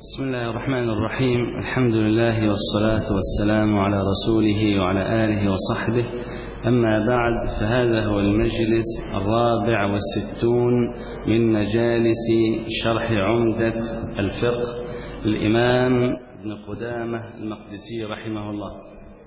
بسم الله الرحمن الرحيم. الحمد لله والصلاة والسلام على رسوله وعلى آله وصحبه. أما بعد، فهذا هو المجلس 64 من مجالس شرح عمدة الفقه للإمام ابن قدامة المقدسي رحمه الله.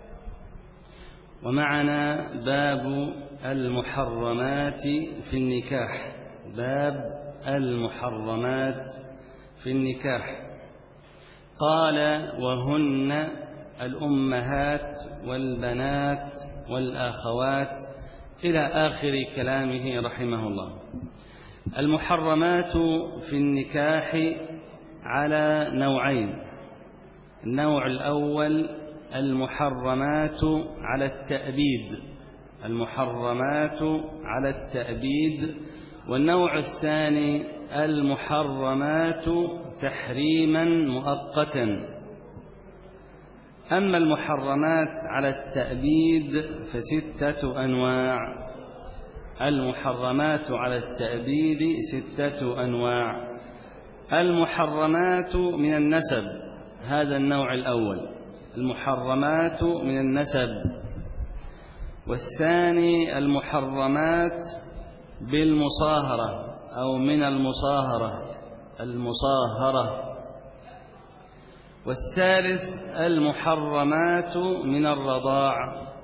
ومعنا باب المحرمات في النكاح. باب المحرمات في النكاح. قال: وهن الأمهات والبنات والأخوات، إلى آخر كلامه رحمه الله. المحرمات في النكاح على نوعين. النوع الأول المحرمات على التأبيد، المحرمات على التأبيد. والنوع الثاني المحرمات تحريما مؤقتا. أما المحرمات على التأبيد فستة أنواع. المحرمات على التأبيد 6 أنواع. المحرمات من النسب، هذا النوع الأول، المحرمات من النسب. والثاني المحرمات بالمصاهرة أو من المصاهرة، المصاهرة. والثالث المحرمات من الرضاع.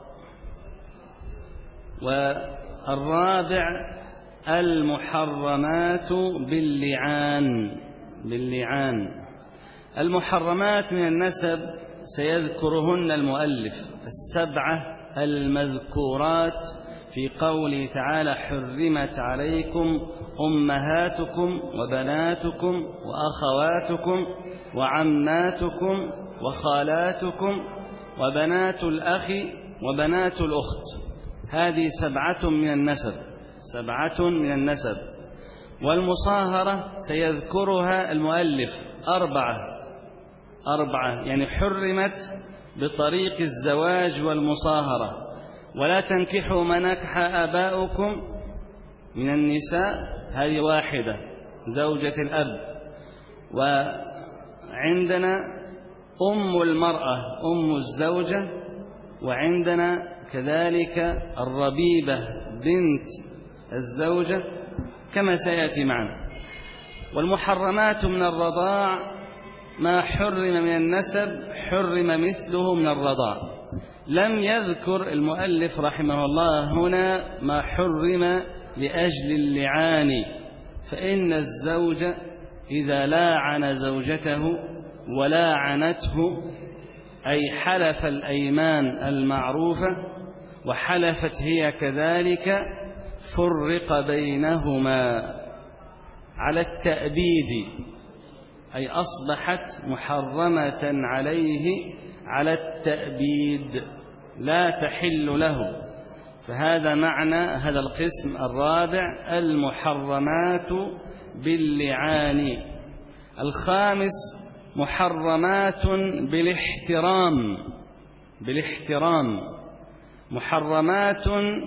والرابع المحرمات باللعان. المحرمات من النسب سيذكرهن المؤلف 7 المذكورات في قوله تعالى: حرمت عليكم أمهاتكم وبناتكم وأخواتكم وعماتكم وخالاتكم وبنات الأخ وبنات الأخت. هذه 7 من النسب، 7 من النسب. والمصاهرة سيذكرها المؤلف 4 يعني حرمت بطريق الزواج والمصاهرة. ولا تنكحوا ما نكح آباؤكم من النساء، هذه 1 زوجة الأب. وعندنا أم المرأة، أم الزوجة. وعندنا كذلك الربيبة بنت الزوجة كما سيأتي معنا. والمحرمات من الرضاع ما حرم من النسب حرم مثله من الرضاع. لم يذكر المؤلف رحمه الله هنا ما حرم لأجل اللعان، فإن الزوج إذا لاعن زوجته ولاعنته، أي حلف الأيمان المعروفة وحلفت هي كذلك، فرق بينهما على التأبيد، أي أصبحت محرمة عليه على التأبيد، لا تحل له. فهذا معنى هذا القسم الرابع، المحرمات باللعان. الخامس محرمات بالاحترام، محرمات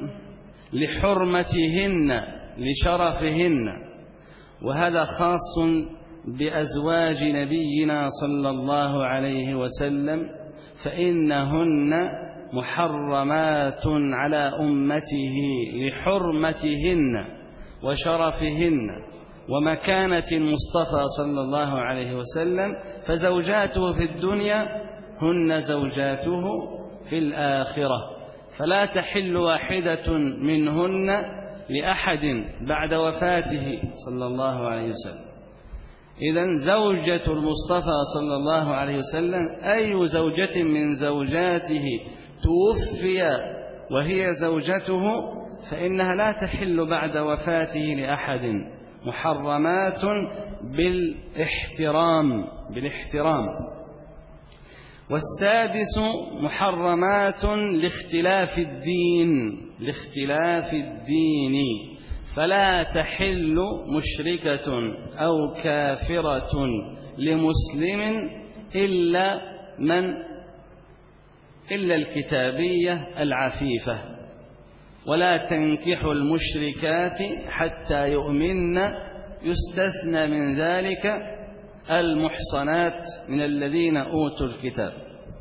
لحرمتهن لشرفهن. وهذا خاص بأزواج نبينا صلى الله عليه وسلم، فإنهن محرمات على أمته لحرمتهن وشرفهن ومكانة المصطفى صلى الله عليه وسلم. فزوجاته في الدنيا هن زوجاته في الآخرة، فلا تحل واحدة منهن لأحد بعد وفاته صلى الله عليه وسلم. إذن زوجة المصطفى صلى الله عليه وسلم أي زوجة من زوجاته توفي وهي زوجته فإنها لا تحل بعد وفاته لأحد. محرمات بالاحترام. والسادس محرمات لاختلاف الدين، فلا تحل مشركة أو كافرة لمسلم إلا الكتابية العفيفة. ولا تنكح المشركات حتى يؤمن، يستثنى من ذلك المحصنات من الذين أوتوا الكتاب.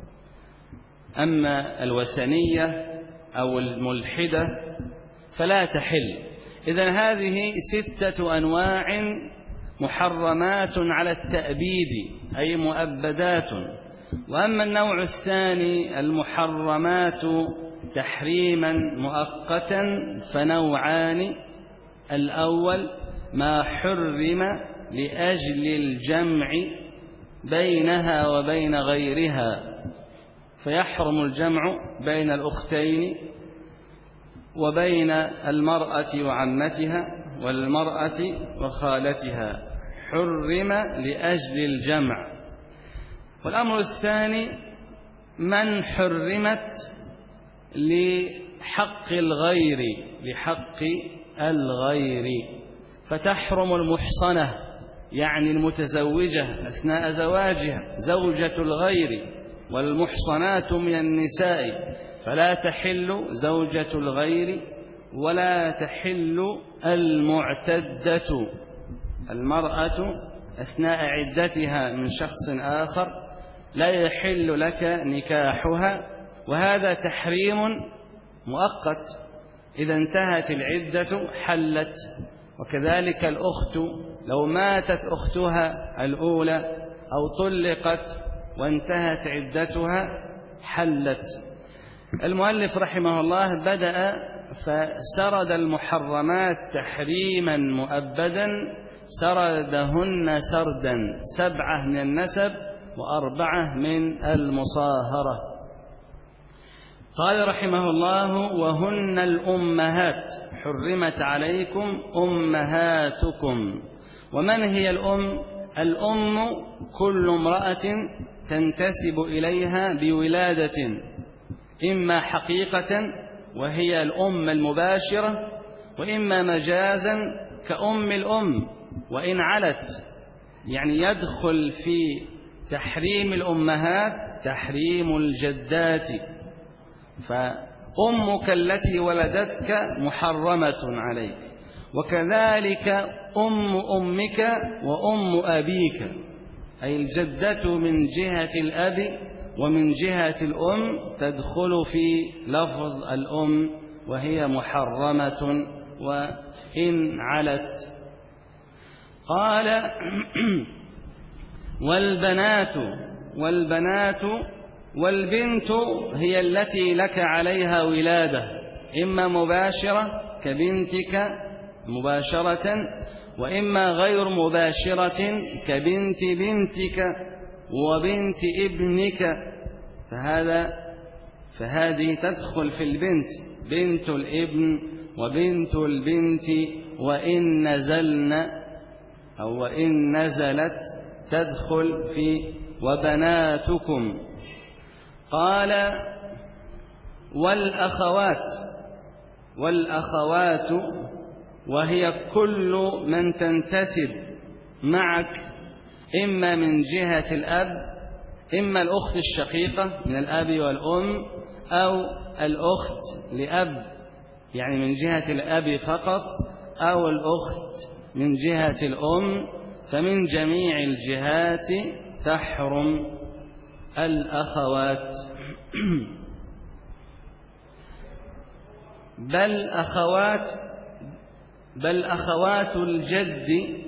أما الوثنية أو الملحدة فلا تحل. إذن هذه 6 أنواع محرمات على التأبيد أي مؤبدات. وأما النوع الثاني المحرمات تحريما مؤقتا فنوعان: الأول ما حرم لأجل الجمع بينها وبين غيرها، فيحرم الجمع بين الأختين وبين المرأة وعمتها والمرأة وخالتها، حرم لأجل الجمع. والأمر الثاني من حرمت لحق الغير، فتحرم المحصنة يعني المتزوجة أثناء زواجها زوجة الغير، والمحصنات من النساء فلا تحل زوجة الغير ولا تحل المعتدة، المرأة أثناء عدتها من شخص آخر لا يحل لك نكاحها، وهذا تحريم مؤقت، إذا انتهت العدة حلت. وكذلك الأخت لو ماتت أختها الأولى أو طلقت وانتهت عدتها حلت. المؤلف رحمه الله بدأ فسرد المحرمات تحريما مؤبدا، سردهن سردا: 7 من النسب و4 من المصاهرة. قال رحمه الله: وهن الأمهات، حرمت عليكم أمهاتكم. ومن هي الأم؟ الأم كل امرأة تنتسب إليها بولادة، إما حقيقة وهي الأم المباشرة، وإما مجازا كأم الأم وإن علت، يعني يدخل في تحريم الأمهات تحريم الجدات، فأمك التي ولدتك محرمة عليك، وكذلك أم أمك وأم أبيك، أي الجدة من جهة الأب ومن جهة الأم تدخل في لفظ الأم وهي محرمة وإن علت. قال: والبنات والبنت هي التي لك عليها ولادة، إما مباشرة كبنتك مباشرة، وإما غير مباشرة كبنت بنتك وبنت ابنك، فهذه تدخل في البنت، بنت الابن وبنت البنت، وإن نزلن أو وإن نزلت تدخل في وبناتكم. قال: والأخوات وهي كل من تنتسب معك إما من جهة الأب، إما الأخت الشقيقة من الأب والأم، أو الأخت لأب يعني من جهة الأب فقط، أو الأخت من جهة الأم، فمن جميع الجهات تحرم الأخوات. بل أخوات الجد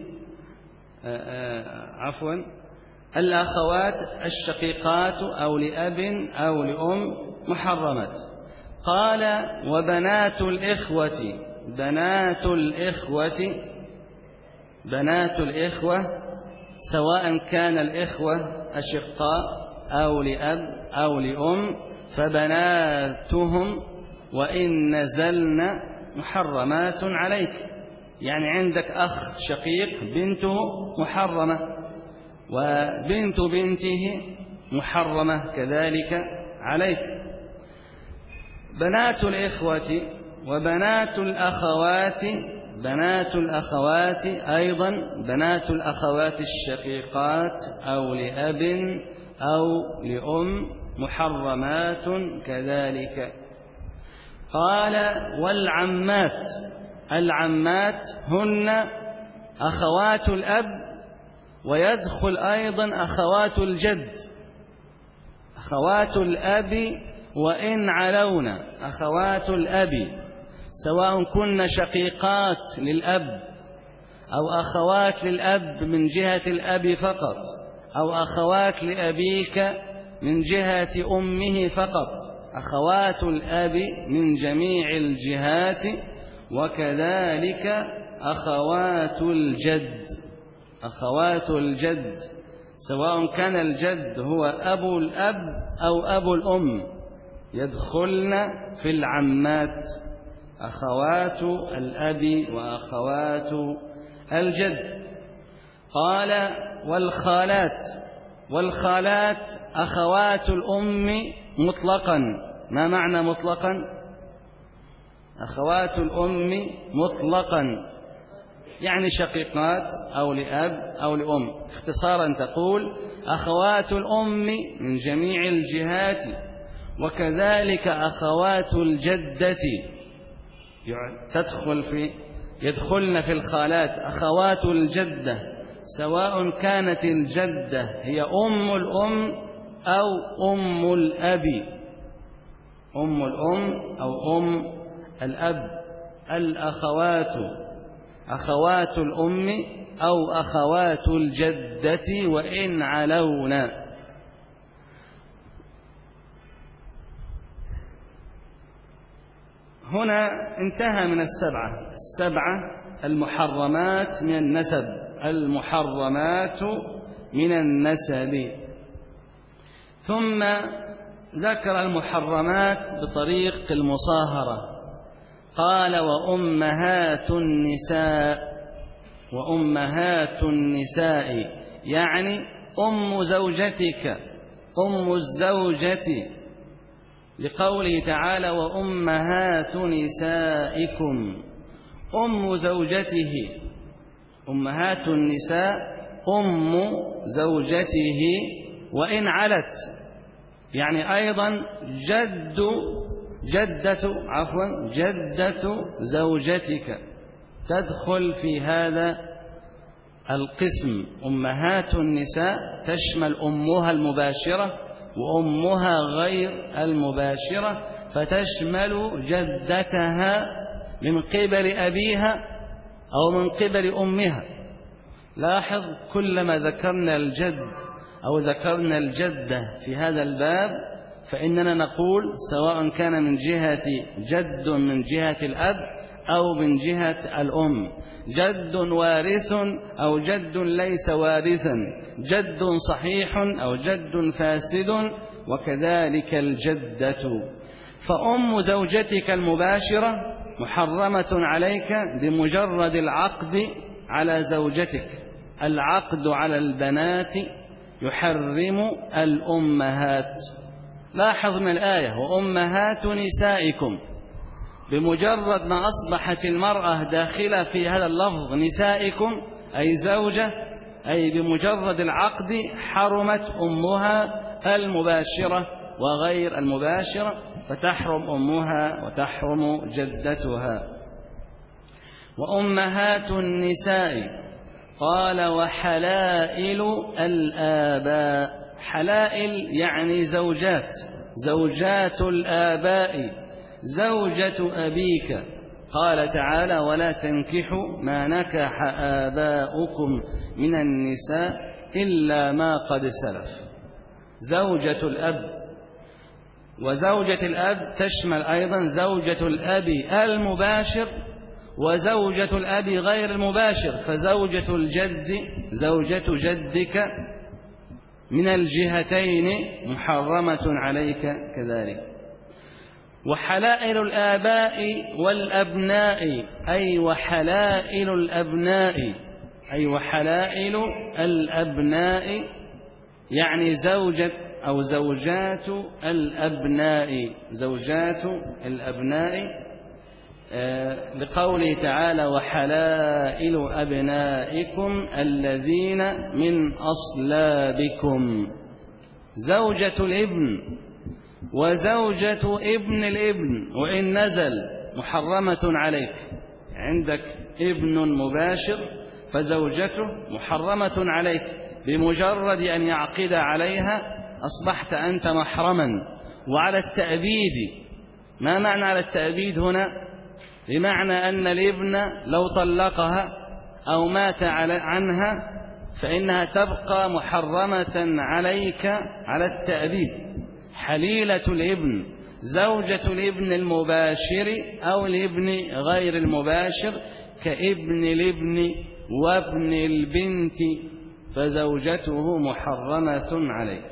الأخوات الشقيقات أو لأب أو لأم محرمات. قال: وبنات الإخوة سواء كان الإخوة أشقاء أو لأب أو لأم فبناتهم وإن نزلن محرمات عليك، يعني عندك أخ شقيق بنته محرمة، وبنت بنته محرمة كذلك عليك. بنات الإخوة وبنات الأخوات أيضا بنات الأخوات الشقيقات أو لأب أو لأم محرمات كذلك. قال: العمات هن أخوات الأب ويدخل أيضا أخوات الجد، أخوات الأب وإن علون، أخوات الأب سواء كن شقيقات للأب أو أخوات للأب من جهة الأب فقط، أو أخوات لأبيك من جهة أمه فقط، أخوات الأب من جميع الجهات. وكذلك أخوات الجد، أخوات الجد سواء كان الجد هو أبو الأب أو أبو الأم يدخلن في العمات، أخوات الأب وأخوات الجد. قال والخالات، والخالات أخوات الأم مطلقا. ما معنى مطلقا؟ أخوات الأم مطلقا يعني شقيقات أو لأب أو لأم. اختصارا تقول أخوات الأم من جميع الجهات، وكذلك أخوات الجدة يدخلن في الخالات. أخوات الجدة سواء كانت الجدة هي أم الأم أو أم الأب، أم الأم أو أم الأب. الأخوات أخوات الأم أو أخوات الجدة وإن علون. هنا انتهى من السبعة المحرمات من النسب، المحرمات من النسب. ثم ذكر المحرمات بطريق المصاهرة، قال وأمهات النساء، وأمهات النساء يعني أم زوجتك، أم الزوجة، لقوله تعالى وأمهات نسائكم، أم زوجته. أمهات النساء أم زوجته وإن علت، يعني أيضا جدة زوجتك تدخل في هذا القسم. أمهات النساء تشمل أمها المباشرة وأمها غير المباشرة، فتشمل جدتها من قبل أبيها أو من قبل أمها. لاحظ كلما ذكرنا الجد أو ذكرنا الجدة في هذا الباب فإننا نقول سواء كان من جهة جد من جهة الأب أو من جهة الأم، جد وارث أو جد ليس وارثا، جد صحيح أو جد فاسد، وكذلك الجدة. فأم زوجتك المباشرة محرمة عليك بمجرد العقد على زوجتك. العقد على البنات يحرم الأمهات. لاحظ من الآية وأمهات نسائكم، بمجرد ما أصبحت المرأة داخلة في هذا اللفظ نسائكم أي زوجة، أي بمجرد العقد حرمت أمها المباشرة وغير المباشرة، فتحرم أمها وتحرم جدتها. وأمهات النساء قال وحلائل الآباء، حلائل يعني زوجات، زوجات الآباء، زوجة أبيك. قال تعالى ولا تنكحوا ما نكح آباؤكم من النساء إلا ما قد سلف. زوجة الأب وزوجة الأب تشمل أيضا زوجة الأب المباشر وزوجة الأب غير المباشر، فزوجة الجد زوجة جدك من الجهتين محرمة عليك كذلك. وحلائل الآباء والأبناء أي وحلائل الأبناء، أي وحلائل الأبناء يعني زوجة أو زوجات الأبناء، زوجات الأبناء، لقوله تعالى وحلائل أبنائكم الذين من أصلابكم. زوجة الابن وزوجة ابن الابن وإن نزل محرمة عليك. عندك ابن مباشر فزوجته محرمة عليك، بمجرد أن يعقد عليها أصبحت أنت محرما. وعلى التأبيد، ما معنى على التأبيد هنا؟ بمعنى أن الابن لو طلقها أو مات عنها فإنها تبقى محرمة عليك على التأبيد. حليلة الابن، زوجة الابن المباشر أو الابن غير المباشر، كابن الابن وابن البنت، فزوجته محرمة عليك.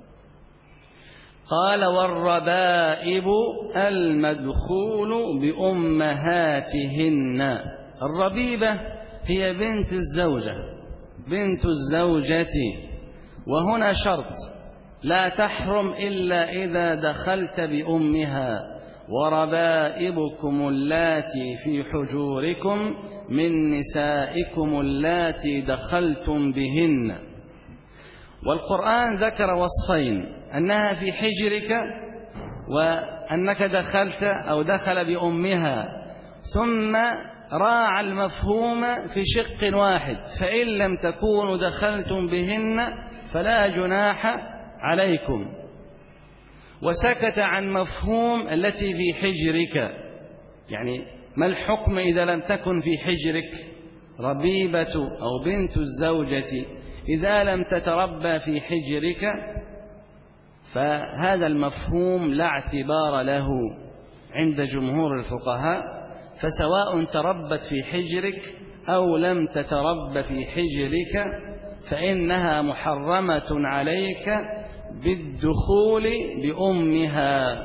قال: والربائب المدخول بأمهاتهن. الربيبة هي بنت الزوجة، بنت الزوجة، وهنا شرط: لا تحرم إلا إذا دخلت بأمها. وربائبكم اللاتي في حجوركم من نسائكم اللاتي دخلتم بهن. والقرآن ذكر وصفين: أنها في حجرك، وأنك دخلت أو دخل بأمها، ثم راعى المفهوم في شق واحد: فإن لم تكونوا دخلتم بهن فلا جناح عليكم. وسكت عن مفهوم التي في حجرك، يعني ما الحكم إذا لم تكن في حجرك ربيبة أو بنت الزوجة؟ إذا لم تتربى في حجرك فهذا المفهوم لا اعتبار له عند جمهور الفقهاء، فسواء تربت في حجرك أو لم تتربى في حجرك فإنها محرمة عليك بالدخول بأمها.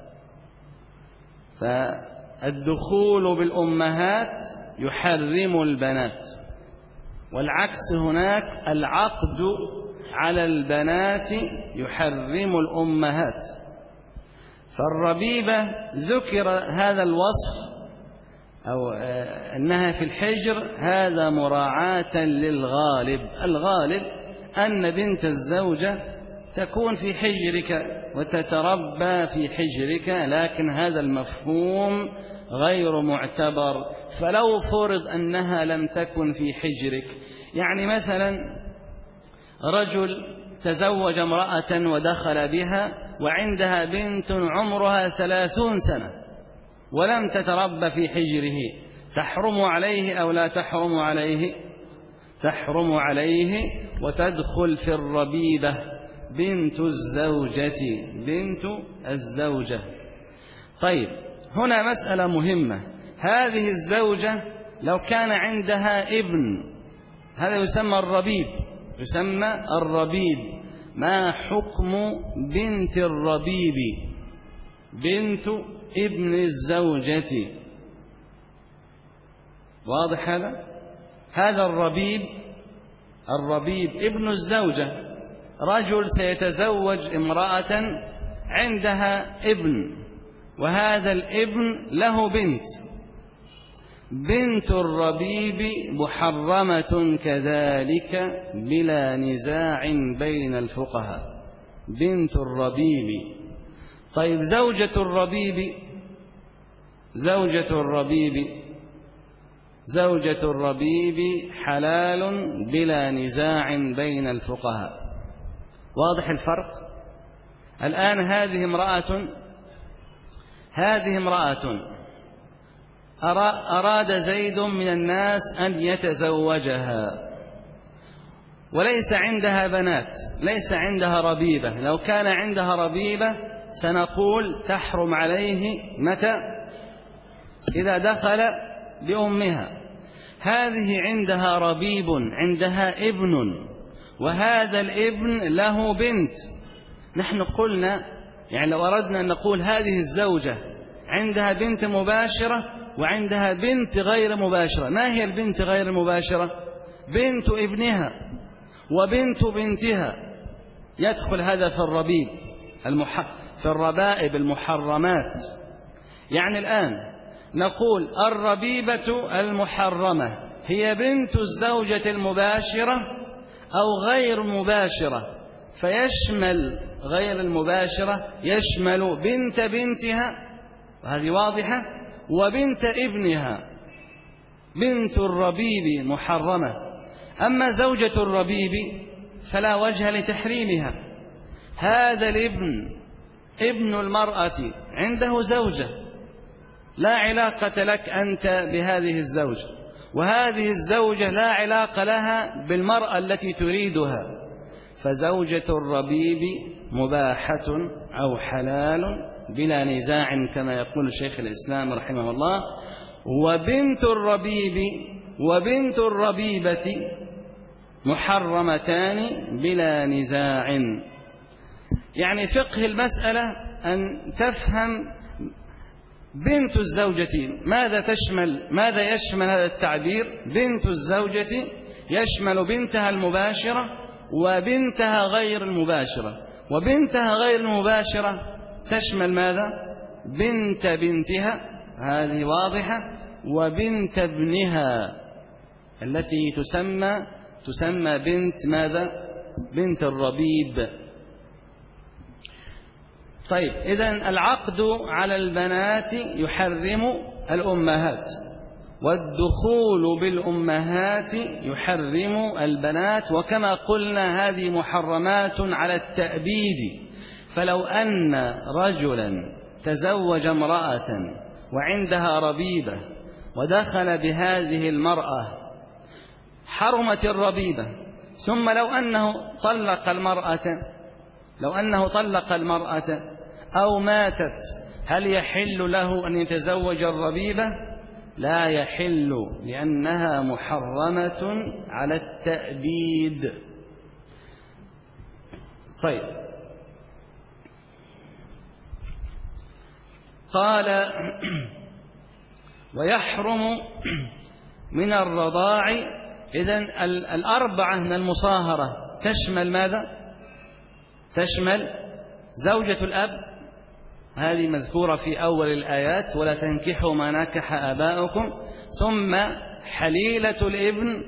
فالدخول بالأمهات يحرم البنات، والعكس هناك: العقد على البنات يحرم الأمهات. فالربيبة ذكر هذا الوصف أو أنها في الحجر، هذا مراعاة للغالب. الغالب أن بنت الزوجة تكون في حجرك وتتربى في حجرك، لكن هذا المفهوم غير معتبر. فلو فرض أنها لم تكن في حجرك، يعني مثلا رجل تزوج امرأة ودخل بها وعندها بنت عمرها 30 سنة ولم تتربى في حجره، تحرم عليه أو لا تحرم عليه؟ تحرم عليه، وتدخل في الربيبة بنت الزوجة، بنت الزوجة. طيب، هنا مسألة مهمة: هذه الزوجة لو كان عندها ابن، هذا يسمى الربيب، يسمى الربيب. ما حكم بنت الربيب؟ بنت ابن الزوجة. واضح هذا؟ هذا الربيب ابن الزوجة، رجل سيتزوج امرأة عندها ابن، وهذا الابن له بنت. بنت الربيب محرمة كذلك بلا نزاع بين الفقهاء. بنت الربيب. طيب، زوجة الربيب حلال بلا نزاع بين الفقهاء. واضح الفرق؟ الآن هذه امرأة أراد زيد من الناس أن يتزوجها، وليس عندها بنات، ليس عندها ربيبة. لو كان عندها ربيبة سنقول تحرم عليه متى؟ إذا دخل بأمها. هذه عندها ربيب، عندها ابن، وهذا الابن له بنت. نحن قلنا، يعني لو أردنا أن نقول هذه الزوجة عندها بنت مباشرة وعندها بنت غير مباشرة، ما هي البنت غير المباشرة؟ بنت ابنها وبنت بنتها. يدخل هذا في الربيب، في الربائب المحرمات. يعني الآن نقول الربيبة المحرمة هي بنت الزوجة المباشرة أو غير مباشرة، فيشمل غير المباشرة، يشمل بنت بنتها، وهذه واضحة، وبنت ابنها. بنت الربيب محرمة. أما زوجة الربيب فلا وجه لتحريمها. هذا الابن ابن المرأة عنده زوجة، لا علاقة لك أنت بهذه الزوجة، وهذه الزوجة لا علاقة لها بالمرأة التي تريدها، فزوجة الربيب مباحة أو حلال بلا نزاع كما يقول شيخ الإسلام رحمه الله. وبنت الربيب وبنت الربيبة محرمتان بلا نزاع. يعني فقه المسألة أن تفهم بنت الزوجة ماذا يشمل هذا التعبير. بنت الزوجة يشمل بنتها المباشرة وبنتها غير المباشرة، وبنتها غير المباشرة تشمل ماذا؟ بنت بنتها، هذه واضحة، وبنت ابنها التي تسمى بنت ماذا؟ بنت الربيب. طيب، إذن العقد على البنات يحرم الأمهات، والدخول بالأمهات يحرم البنات، وكما قلنا هذه محرمات على التأبيد. فلو أن رجلا تزوج امرأة وعندها ربيبة ودخل بهذه المرأة حرمت الربيبة، ثم لو أنه طلق المرأة أو ماتت، هل يحل له أن يتزوج الربيبة؟ لا يحل، لأنها محرمة على التأبيد. طيب، قال ويحرم من الرضاع. إذن الأربعة من المصاهرة تشمل ماذا؟ تشمل زوجة الأب، هذه مذكورة في أول الآيات، ولا تنكحوا ما نكح آباؤكم، ثم حليلة الابن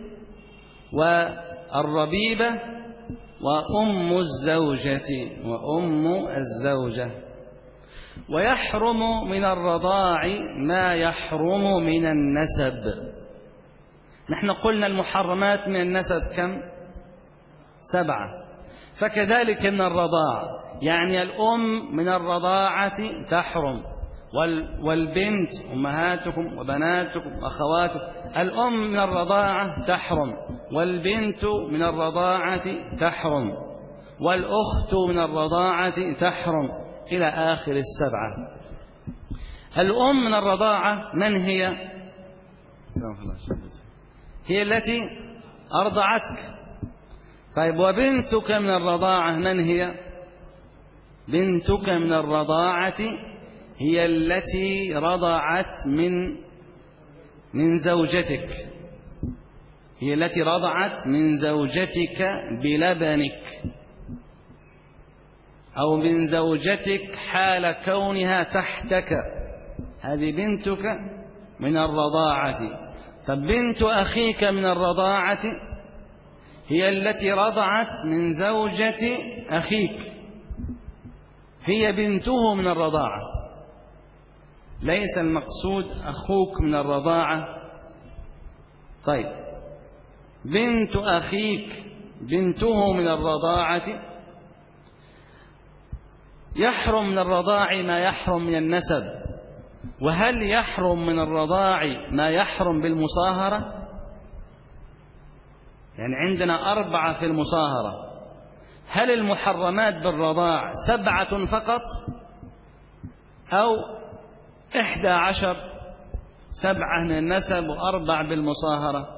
والربيبة وأم الزوجة. ويحرم من الرضاع ما يحرم من النسب. نحن قلنا المحرمات من النسب كم؟ 7. فكذلك من الرضاع، يعني الأم من الرضاعة تحرم، والبنت أمهاتكم وبناتكم وأخواتكم، الأم من الرضاعة تحرم، والبنت من الرضاعة تحرم، والأخت من الرضاعة تحرم، إلى آخر 7. الأم من الرضاعة من هي؟ هي التي أرضعتك. طيب، وبنتك من الرضاعة من هي؟ بنتك من الرضاعة هي التي رضعت من زوجتك، هي التي رضعت من زوجتك بلبنك، أو من زوجتك حال كونها تحتك، هذه بنتك من الرضاعة. طب بنت أخيك من الرضاعة هي التي رضعت من زوجة أخيك، هي بنته من الرضاعة، ليس المقصود أخوك من الرضاعة. طيب، بنت أخيك بنته من الرضاعة. يحرم من الرضاع ما يحرم من النسب. وهل يحرم من الرضاع ما يحرم بالمصاهرة؟ يعني عندنا 4 في المصاهرة، هل المحرمات بالرضاع 7 فقط أو 11؟ 7 من النسب و4 بالمصاهرة.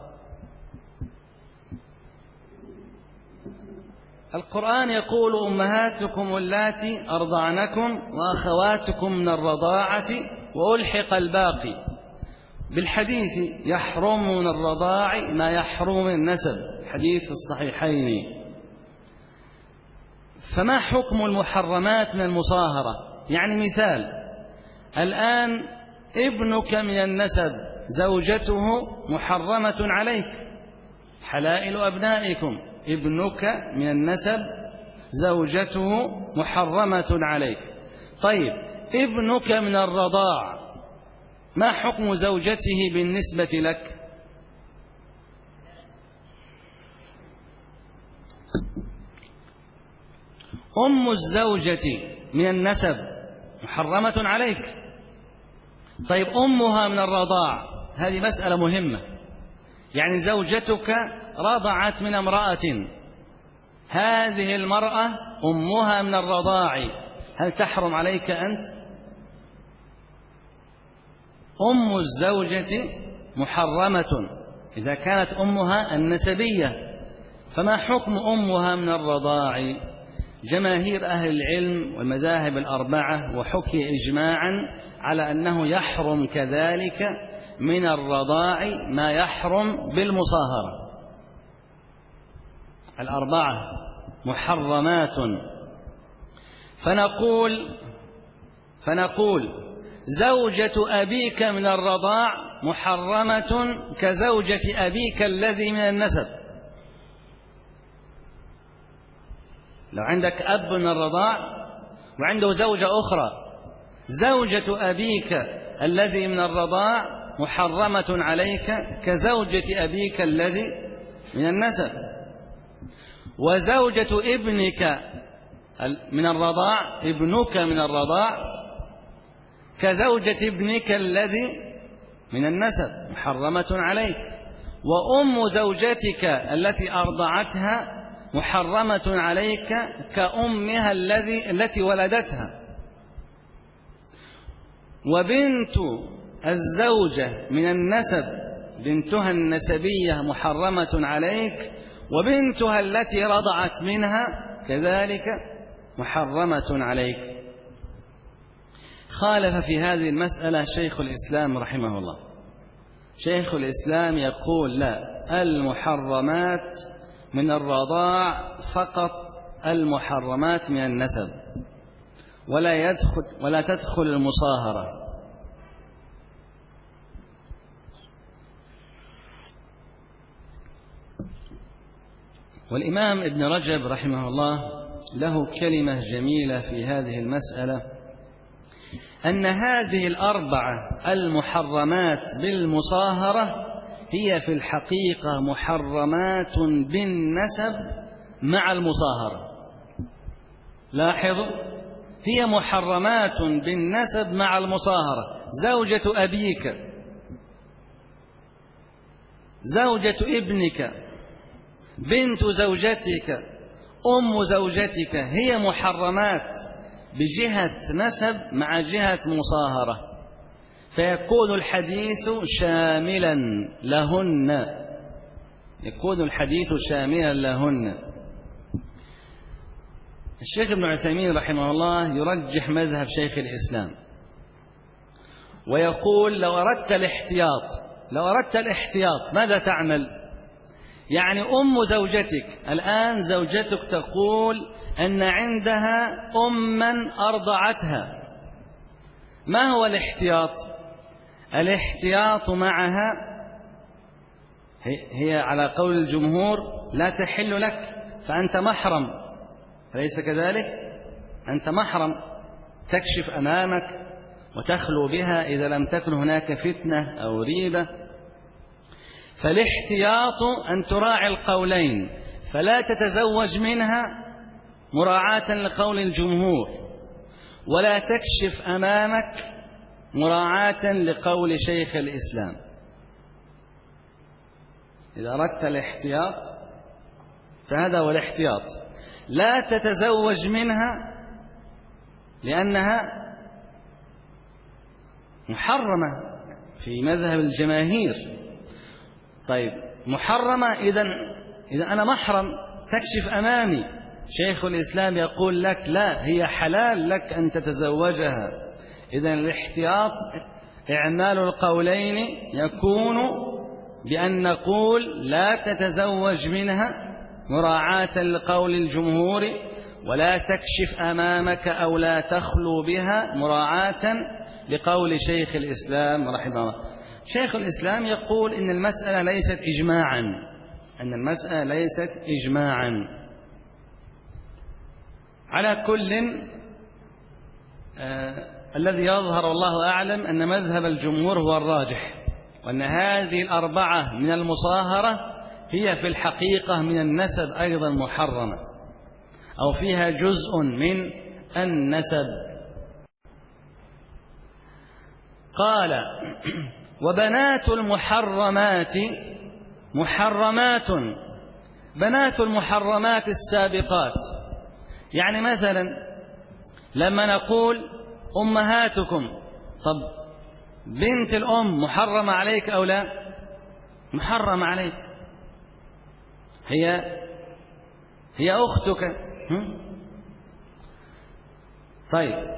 القرآن يقول أمهاتكم اللاتي أرضعنكم وأخواتكم من الرضاعة، وألحق الباقي بالحديث يحرم من الرضاع ما يحرم من النسب، حديث في الصحيحين. فما حكم المحرمات من المصاهرة؟ يعني مثال، الآن ابنك من النسب زوجته محرمة عليك، حلائل أبنائكم، ابنك من النسب زوجته محرمة عليك. طيب، ابنك من الرضاع ما حكم زوجته بالنسبة لك؟ أم الزوجة من النسب محرمة عليك. طيب أمها من الرضاع، هذه مسألة مهمة. يعني زوجتك رضعت من امرأة، هذه المرأة أمها من الرضاع، هل تحرم عليك أنت؟ أم الزوجة محرمة إذا كانت أمها النسبية، فما حكم أمها من الرضاع؟ جماهير أهل العلم والمذاهب الأربعة وحكي إجماعا على أنه يحرم كذلك من الرضاع ما يحرم بالمصاهرة. الأربعة محرمات. فنقول زوجة أبيك من الرضاع محرمة كزوجة أبيك الذي من النسب. لو عندك أب من الرضاع وعنده زوجة أخرى، زوجة أبيك الذي من الرضاع محرمة عليك كزوجة أبيك الذي من النسب. وزوجة ابنك من الرضاع، ابنك من الرضاع، كزوجة ابنك الذي من النسب محرمة عليك. وأم زوجتك التي أرضعتها محرمة عليك كأمها التي ولدتها. وبنت الزوجة من النسب، بنتها النسبية محرمة عليك، وبنتها التي رضعت منها كذلك محرمة عليك. خالف في هذه المسألة شيخ الإسلام رحمه الله. شيخ الإسلام يقول لا، المحرمات من الرضاع فقط، المحرمات من النسب، ولا تدخل المصاهرة. والإمام ابن رجب رحمه الله له كلمة جميلة في هذه المسألة، أن هذه الأربعة المحرمات بالمصاهرة هي في الحقيقة محرمات بالنسب مع المصاهرة. لاحظوا، هي محرمات بالنسب مع المصاهرة. زوجة أبيك، زوجة ابنك، بنت زوجتك، أم زوجتك، هي محرمات بجهة نسب مع جهة مصاهرة، فيكون الحديث شاملا لهن، يكون الحديث شاملا لهن. الشيخ ابن عثيمين رحمه الله يرجح مذهب شيخ الإسلام ويقول لو أردت الاحتياط ماذا تعمل؟ يعني أم زوجتك الآن، زوجتك تقول أن عندها أما أرضعتها، ما هو الاحتياط؟ الاحتياط معها هي على قول الجمهور لا تحل لك، فأنت محرم، أليس كذلك؟ أنت محرم، تكشف أمامك وتخلو بها إذا لم تكن هناك فتنة أو ريبة. فالاحتياط أن تراعي القولين، فلا تتزوج منها مراعاة لقول الجمهور، ولا تكشف أمامك مراعاة لقول شيخ الإسلام. إذا أردت الاحتياط فهذا هو الاحتياط، لا تتزوج منها لأنها محرمة في مذهب الجماهير. طيب محرمة، إذا أنا محرم تكشف أمامي. شيخ الإسلام يقول لك لا، هي حلال لك أن تتزوجها. إذن الاحتياط إعمال القولين يكون بأن نقول لا تتزوج منها مراعاة لقول الجمهور، ولا تكشف أمامك أو لا تخلو بها مراعاة لقول شيخ الإسلام رحمه الله. شيخ الإسلام يقول إن المسألة ليست إجماعا، أن المسألة ليست إجماعا. على كل الذي يظهر والله أعلم أن مذهب الجمهور هو الراجح، وأن هذه الأربعة من المصاهرة هي في الحقيقة من النسب أيضا محرمة، أو فيها جزء من النسب. قال: وبنات المحرمات محرمات، بنات المحرمات السابقات. يعني مثلا لما نقول أمهاتكم، طب بنت الأم محرمة عليك أو لا؟ محرمة عليك، هي أختك. طيب،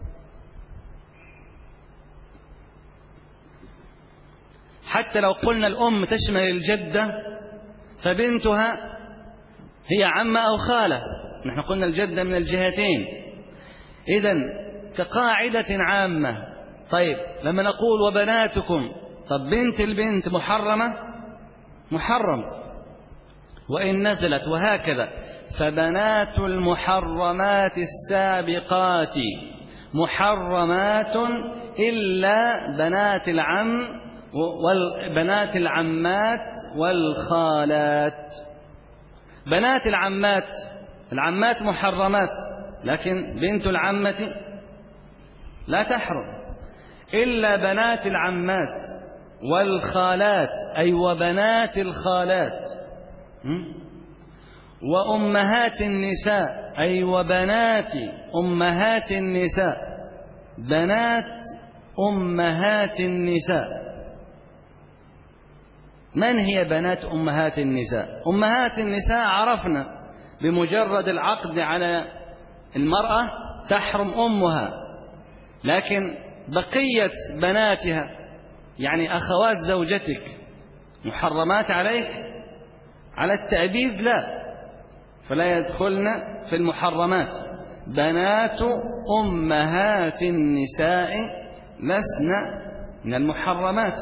حتى لو قلنا الأم تشمل الجدة فبنتها هي عمة أو خالة، نحن قلنا الجدة من الجهتين، إذن كقاعدة عامة. طيب لما نقول وبناتكم، طب بنت البنت محرمة؟ محرم وإن نزلت، وهكذا. فبنات المحرمات السابقات محرمات إلا بنات العم وبنات العمات والخالات. بنات العمات محرمات، لكن بنت العمة لا تحرم، إلا بنات العمات والخالات، أي وبنات الخالات، وأمهات النساء، أي وبنات أمهات النساء، بنات أمهات النساء. من هي بنات أمهات النساء؟ أمهات النساء عرفنا بمجرد العقد على المرأة تحرم أمها، لكن بقية بناتها يعني أخوات زوجتك محرمات عليك على التأبيد؟ لا، فلا يدخلن في المحرمات. بنات أمهات النساء لسن من المحرمات.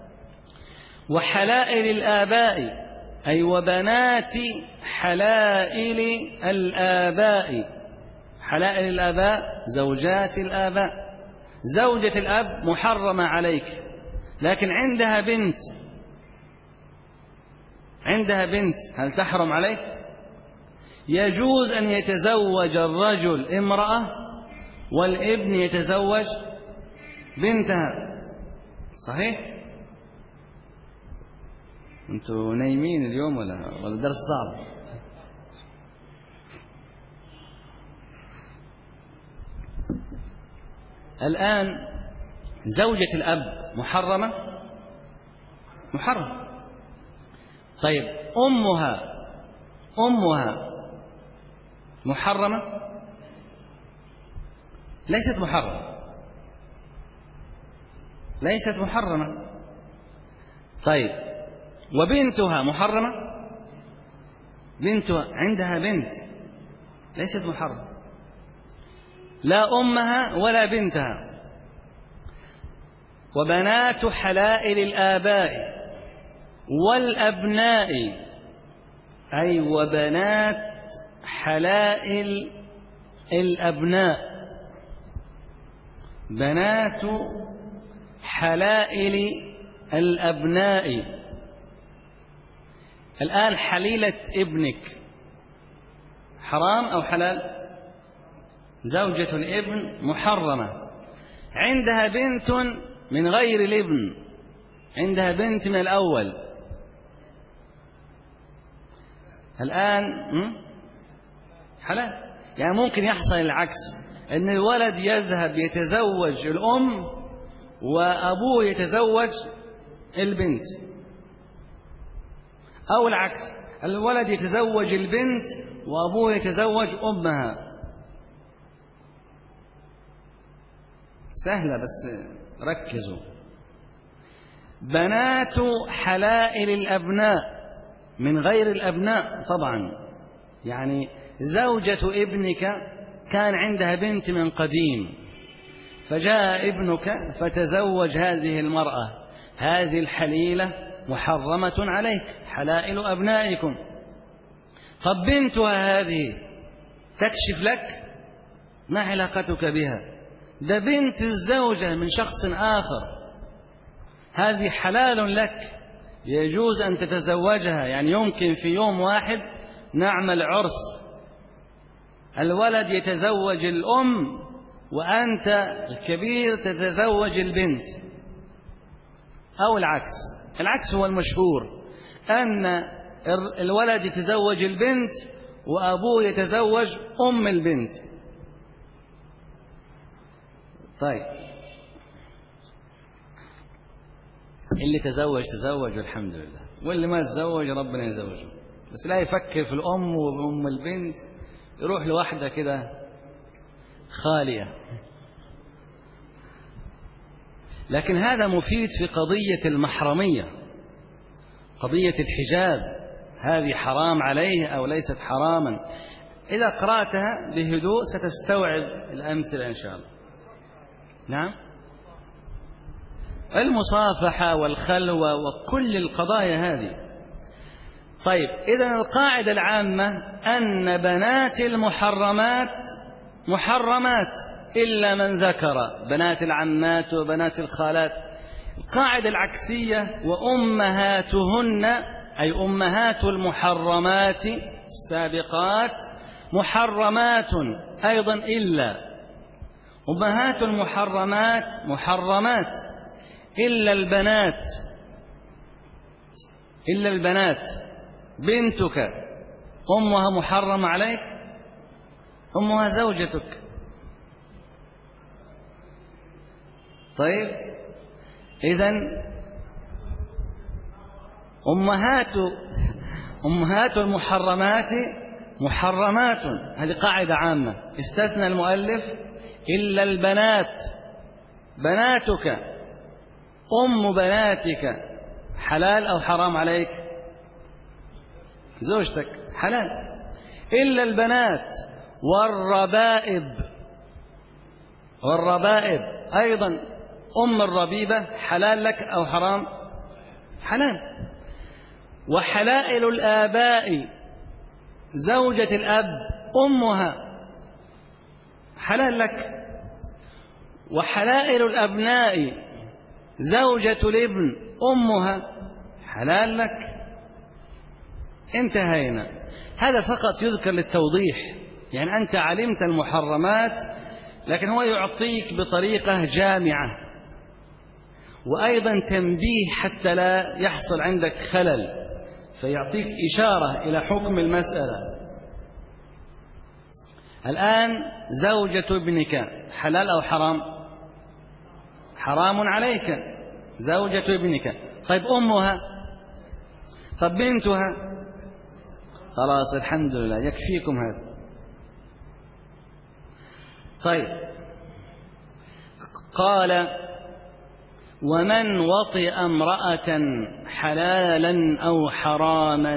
وحلائل الآباء، أي وبنات حلائل الآباء. حلائل الآباء زوجات الآباء. زوجة الأب محرمة عليك، لكن عندها بنت هل تحرم عليك؟ يجوز أن يتزوج الرجل امرأة والابن يتزوج بنتها، صحيح؟ أنتوا نايمين اليوم ولا درس صعب؟ الآن زوجة الأب محرمة؟ محرم. طيب أمها محرمة؟ ليست محرمة. طيب وبنتها محرمة؟ بنتها عندها بنت ليست محرمة، لا أمها ولا بنتها. وبنات حلائل الآباء والأبناء، أي وبنات حلائل الأبناء. بنات حلائل الأبناء. الآن حليلة ابنك حرام أو حلال؟ زوجة الابن محرمة، عندها بنت من غير الابن، عندها بنت من الأول. الآن حلال. يعني ممكن يحصل العكس، أن الولد يذهب يتزوج الأم وأبوه يتزوج البنت، أو العكس، الولد يتزوج البنت وأبوه يتزوج أمها. سهلة بس ركزوا. بنات حلائل الأبناء من غير الأبناء طبعا، يعني زوجة ابنك كان عندها بنت من قديم، فجاء ابنك فتزوج هذه المرأة، هذه الحليلة محرمة عليك، حلائل أبنائكم. طب بنتها هذه تكشف لك؟ ما علاقتك بها؟ ده بنت الزوجة من شخص آخر، هذه حلال لك، يجوز أن تتزوجها، يعني يمكن في يوم واحد نعمل عرس، الولد يتزوج الأم وأنت الكبير تتزوج البنت، أو العكس هو المشهور، أن الولد يتزوج البنت وأبوه يتزوج أم البنت. طيب اللي تزوج والحمد لله، واللي ما تزوج ربنا يزوجه، بس لا يفكر في الأم وأم البنت، يروح لوحدة كده خالية. لكن هذا مفيد في قضية المحرمية، قضية الحجاب، هذه حرام عليه أو ليست حراما. إذا قرأتها بهدوء ستستوعب الأمثلة إن شاء الله. نعم، المصافحة والخلوة وكل القضايا هذه. طيب إذن القاعدة العامة أن بنات المحرمات محرمات إلا من ذكر، بنات العمات وبنات الخالات. القاعدة العكسية وأمهاتهن، أي أمهات المحرمات السابقات محرمات أيضا، إلا أمهات المحرمات محرمات إلا البنات. بنتك أمها محرم عليك، أمها زوجتك. طيب إذن أمهات المحرمات محرمات، هذه قاعدة عامة، استثنى المؤلف إلا البنات. بناتك أم بناتك حلال أو حرام عليك؟ زوجتك حلال. إلا البنات والربائب أيضا، أم الربيبة حلال لك أو حرام؟ حلال. وحلائل الآباء، زوجة الأب أمها حلال لك. وحلائل الأبناء، زوجة الابن أمها حلال لك. انتهينا. هذا فقط يذكر للتوضيح، يعني أنت علمت المحرمات، لكن هو يعطيك بطريقة جامعة، وأيضا تنبيه حتى لا يحصل عندك خلل، فيعطيك إشارة إلى حكم المسألة. الآن زوجة ابنك حلال أو حرام؟ حرام عليك زوجة ابنك. طيب أمها؟ طب بنتها؟ خلاص الحمد لله يكفيكم هذا. طيب قال: ومن وطئ امرأة حلالا أو حراما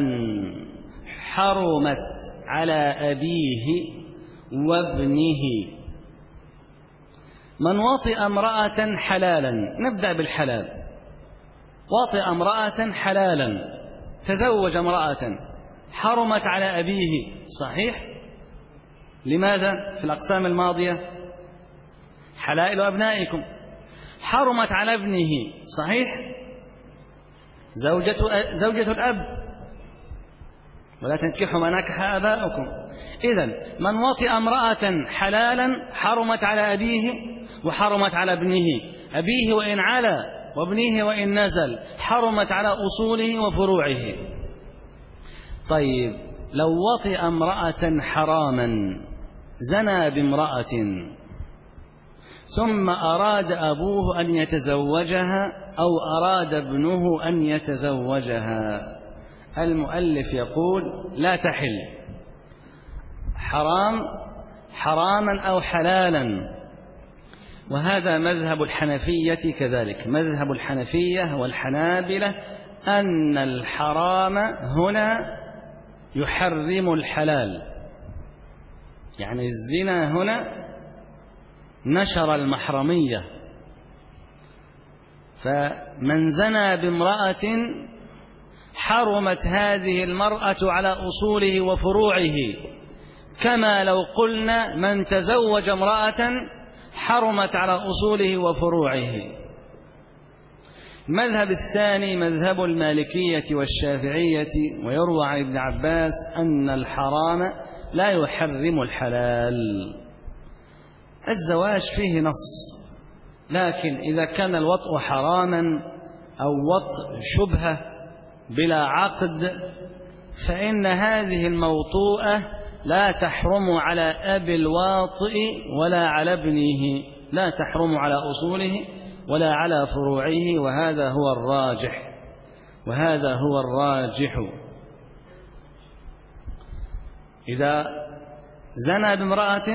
حرمت على أبيه وابنه. من وطئ امرأة حلالا، نبدأ بالحلال. وطئ امرأة حلالا، تزوج امرأة حرمت على أبيه، صحيح؟ لماذا؟ في الأقسام الماضية حلائل أبنائكم. حرمت على ابنه، صحيح؟ زوجة الأب، ولا تنكحوا ما نكح آباؤكم. إذن من وطئ امرأة حلالا حرمت على أبيه وحرمت على ابنه، أبيه وإن علا وابنه وإن نزل، حرمت على أصوله وفروعه. طيب لو وطئ امرأة حراما، زنى بامرأة، ثم أراد أبوه أن يتزوجها أو أراد ابنه أن يتزوجها، المؤلف يقول لا تحل، حراما أو حلالا. وهذا مذهب الحنفية كذلك، مذهب الحنفية والحنابلة أن الحرام هنا يحرم الحلال، يعني الزنا هنا نشر المحرمية. فمن زنى بامرأة حرمت هذه المرأة على أصوله وفروعه، كما لو قلنا من تزوج امرأة حرمت على أصوله وفروعه. المذهب الثاني مذهب المالكية والشافعية، ويروى عن ابن عباس أن الحرام لا يحرم الحلال. الزواج فيه نص، لكن إذا كان الوطء حراما أو وطء شبهة بلا عقد فإن هذه الموطوءة لا تحرم على أبي الواطئ ولا على ابنه، لا تحرم على أصوله ولا على فروعه، وهذا هو الراجح، وهذا هو الراجح. إذا زنى بامرأة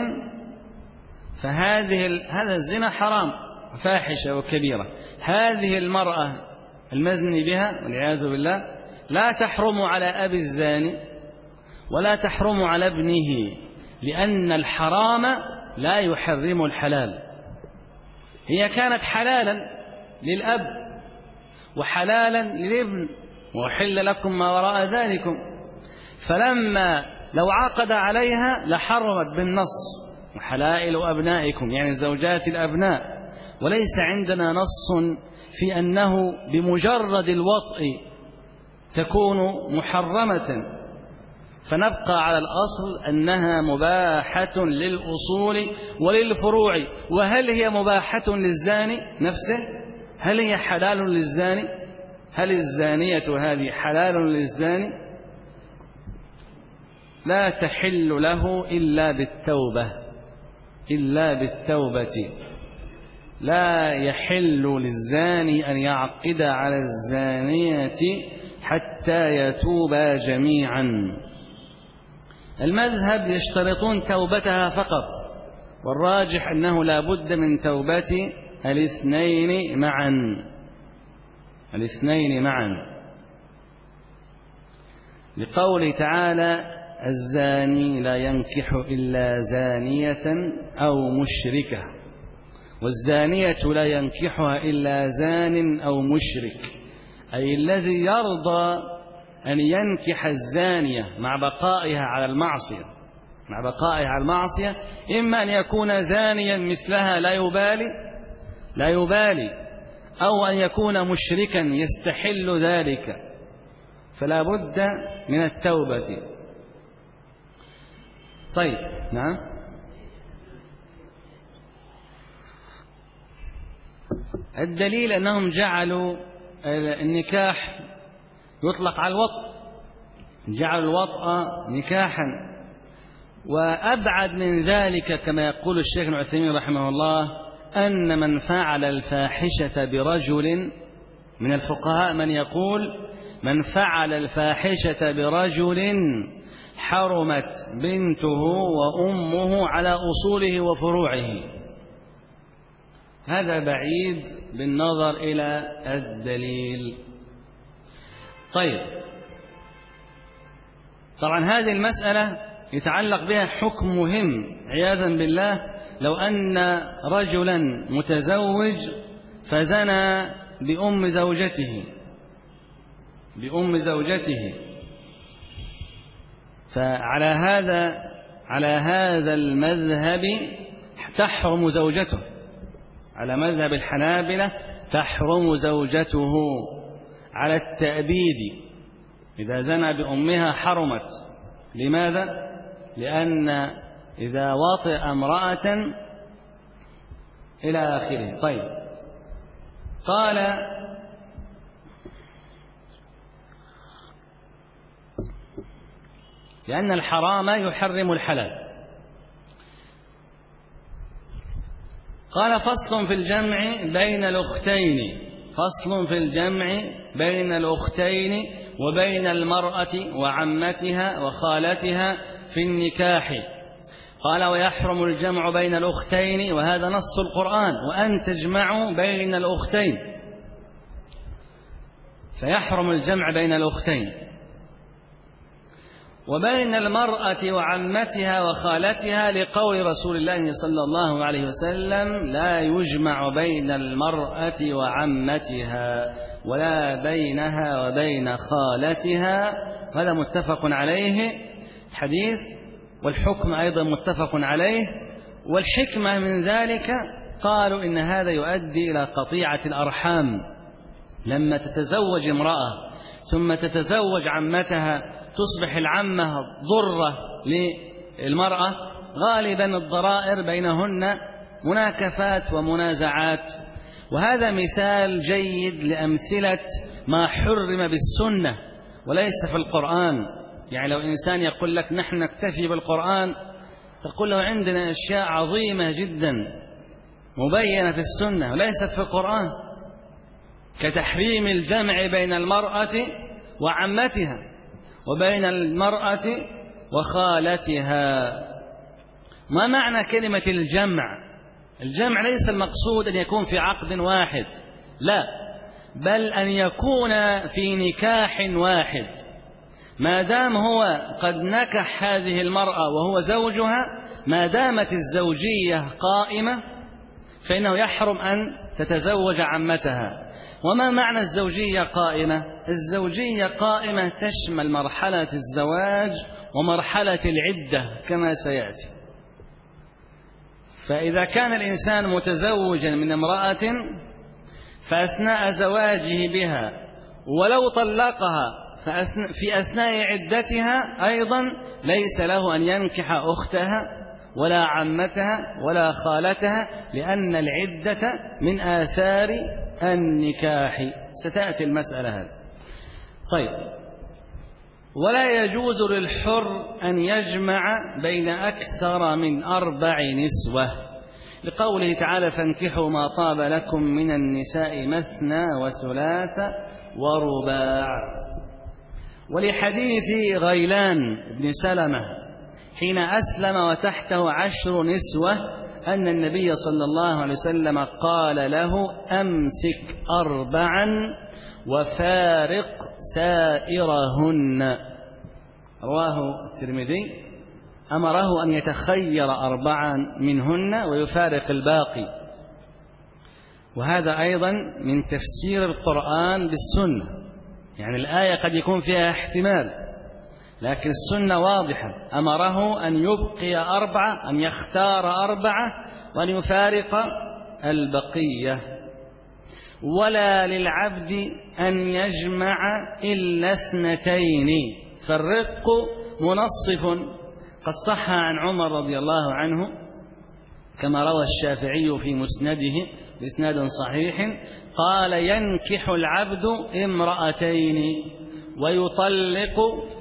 هذا الزنا حرام فاحشة وكبيرة. هذه المرأة المزني بها والعياذ بالله لا تحرم على أبي الزاني ولا تحرم على ابنه، لأن الحرام لا يحرم الحلال. هي كانت حلالا للأب وحلالا للابن، وحل لكم ما وراء ذلكم، فلما لو عقد عليها لحرمت بالنص وحلائل أبنائكم، يعني زوجات الأبناء. وليس عندنا نص في أنه بمجرد الوطء تكون محرمة، فنبقى على الأصل أنها مباحة للأصول وللفروع. وهل هي مباحة للزاني نفسه؟ هل هي حلال للزاني؟ هل الزانية هذه حلال للزاني؟ لا تحل له إلا بالتوبة، إلا بالتوبة. لا يحل للزاني أن يعقد على الزانية حتى يتوبا جميعا. المذهب يشترطون توبتها فقط، والراجح أنه لا بد من توبة الاثنين معا، الاثنين معا، لقوله تعالى: الزاني لا ينكح إلا زانية أو مشركة، والزانية لا ينكحها إلا زان أو مشرك، أي الذي يرضى أن ينكح الزانية مع بقائها على المعصية، مع بقائها على المعصية، إما أن يكون زانيا مثلها لا يبالي، أو أن يكون مشركا يستحل ذلك، فلا بد من التوبة. طيب، نعم. الدليل أنهم جعلوا النكاح يطلق على الوطء، جعلوا الوطء نكاحا. وأبعد من ذلك كما يقول الشيخ ابن عثيمين رحمه الله أن من فعل الفاحشة برجل، من الفقهاء من يقول من فعل الفاحشة برجل حرمت بنته وأمه على أصوله وفروعه. هذا بعيد بالنظر إلى الدليل. طيب، طبعا هذه المسألة يتعلق بها حكم مهم عياذا بالله. لو أن رجلا متزوج فزنى بأم زوجته فعلى هذا المذهب تحرم زوجته، على مذهب الحنابلة تحرم زوجته على التأبيد. إذا زنى بأمها حرمت. لماذا؟ لأن إذا وطئ امرأة إلى آخره. طيب، قال: لأن الحرام يحرم الحلال. قال: فصل في الجمع بين الأختين، فصل في الجمع بين الأختين وبين المرأة وعمتها وخالتها في النكاح. قال: ويحرم الجمع بين الأختين، وهذا نص القرآن: وأن تجمعوا بين الأختين، فيحرم الجمع بين الأختين. وبين المرأة وعمتها وخالتها لقول رسول الله صلى الله عليه وسلم: لا يجمع بين المرأة وعمتها ولا بينها وبين خالتها. هذا متفق عليه حديث، والحكم أيضا متفق عليه. والحكمة من ذلك قالوا إن هذا يؤدي إلى قطيعة الأرحام، لما تتزوج امرأة ثم تتزوج عمتها تصبح العمة ضرة للمرأة، غالبا الضرائر بينهن مناكفات ومنازعات. وهذا مثال جيد لأمثلة ما حرم بالسنة وليس في القرآن. يعني لو إنسان يقول لك نحن نكتفي بالقرآن، تقول له عندنا أشياء عظيمة جدا مبينة في السنة وليست في القرآن، كتحريم الجمع بين المرأة وعمتها وبين المرأة وخالتها. ما معنى كلمة الجمع؟ الجمع ليس المقصود أن يكون في عقد واحد، لا، بل أن يكون في نكاح واحد. ما دام هو قد نكح هذه المرأة وهو زوجها، ما دامت الزوجية قائمة فإنه يحرم أن تتزوج عمتها. وما معنى الزوجية قائمة؟ الزوجية قائمة تشمل مرحلة الزواج ومرحلة العدة كما سيأتي. فإذا كان الإنسان متزوجا من امرأة فأثناء زواجه بها ولو طلقها في أثناء عدتها أيضا ليس له أن ينكح أختها ولا عمتها ولا خالتها، لأن العدة من آثار النكاح. ستأتي المسألة هذه. طيب، ولا يجوز للحر أن يجمع بين أكثر من 4 نسوة، لقوله تعالى: فانكحوا ما طاب لكم من النساء مثنى وثلاث ورباع. ولحديث غيلان بن سلمة حين أسلم وتحته 10 نسوة أن النبي صلى الله عليه وسلم قال له: أمسك 4 وفارق سائرهن. رواه الترمذي. أمره أن يتخير 4 منهن ويفارق الباقي. وهذا أيضا من تفسير القرآن بالسنة. يعني الآية قد يكون فيها احتمال، لكن السنة واضحة. أمره أن يبقي 4، أن يختار 4 وأن يفارق البقية. ولا للعبد أن يجمع إلا 2، فالرق منصف. قد صح عن عمر رضي الله عنه كما روى الشافعي في مسنده بإسناد صحيح قال: ينكح العبد 2 ويطلق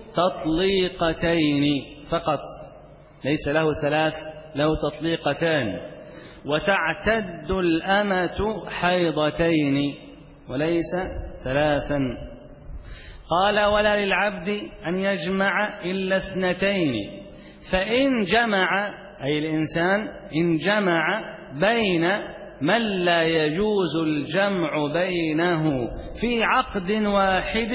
تطليقتين فقط، ليس له 3، له تطليقتان. وتعتد الأمة حيضتين وليس 3. قال: ولا للعبد أن يجمع إلا 2، فإن جمع، أي الإنسان إن جمع بين من لا يجوز الجمع بينه في عقد واحد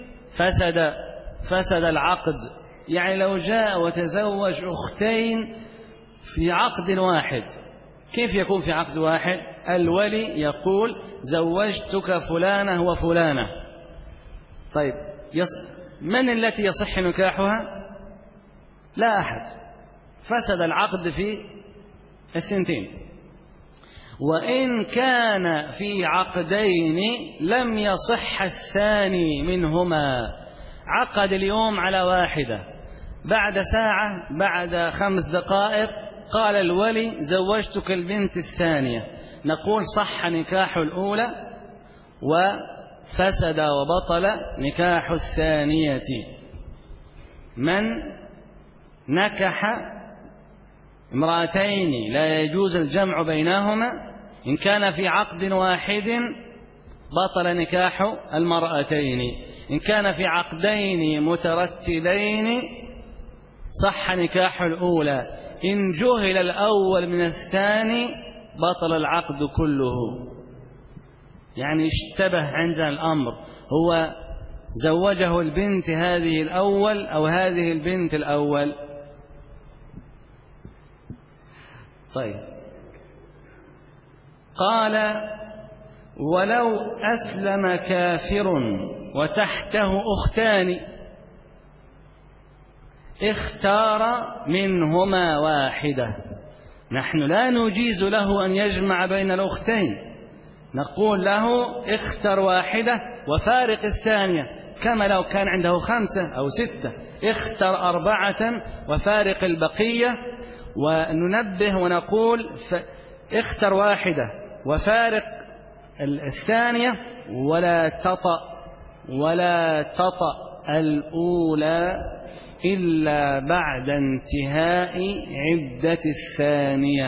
فسد العقد. يعني لو جاء وتزوج 2 في عقد واحد، كيف يكون في عقد واحد؟ الولي يقول: زوجتك فلانة وفلانة. طيب، من التي يصح نكاحها؟ لا أحد. فسد العقد في 2. وإن كان في عقدين لم يصح الثاني منهما. عقد اليوم على 1، بعد ساعة بعد 5 دقائق قال الولي: زوجتك البنت الثانية. نقول: صح نكاح الأولى وفسد وبطل نكاح الثانية. من نكح 2 لا يجوز الجمع بينهما، إن كان في عقد واحد بطل نكاح 2، إن كان في عقدين مترتبين صح نكاح الأولى، إن جهل الأول من الثاني بطل العقد كله. يعني اشتبه عندنا الأمر، هو زوجه البنت هذه الأول أو هذه البنت الأول. طيب، قال: ولو أسلم كافر وتحته 2 اختار منهما 1. نحن لا نجيز له أن يجمع بين 2، نقول له اختر واحدة وفارق الثانية، كما لو كان عنده 5 أو 6، اختر 4 وفارق البقية. وننبه ونقول اختر واحدة وفارق الثانية، ولا تطأ الأولى إلا بعد انتهاء عدة الثانية.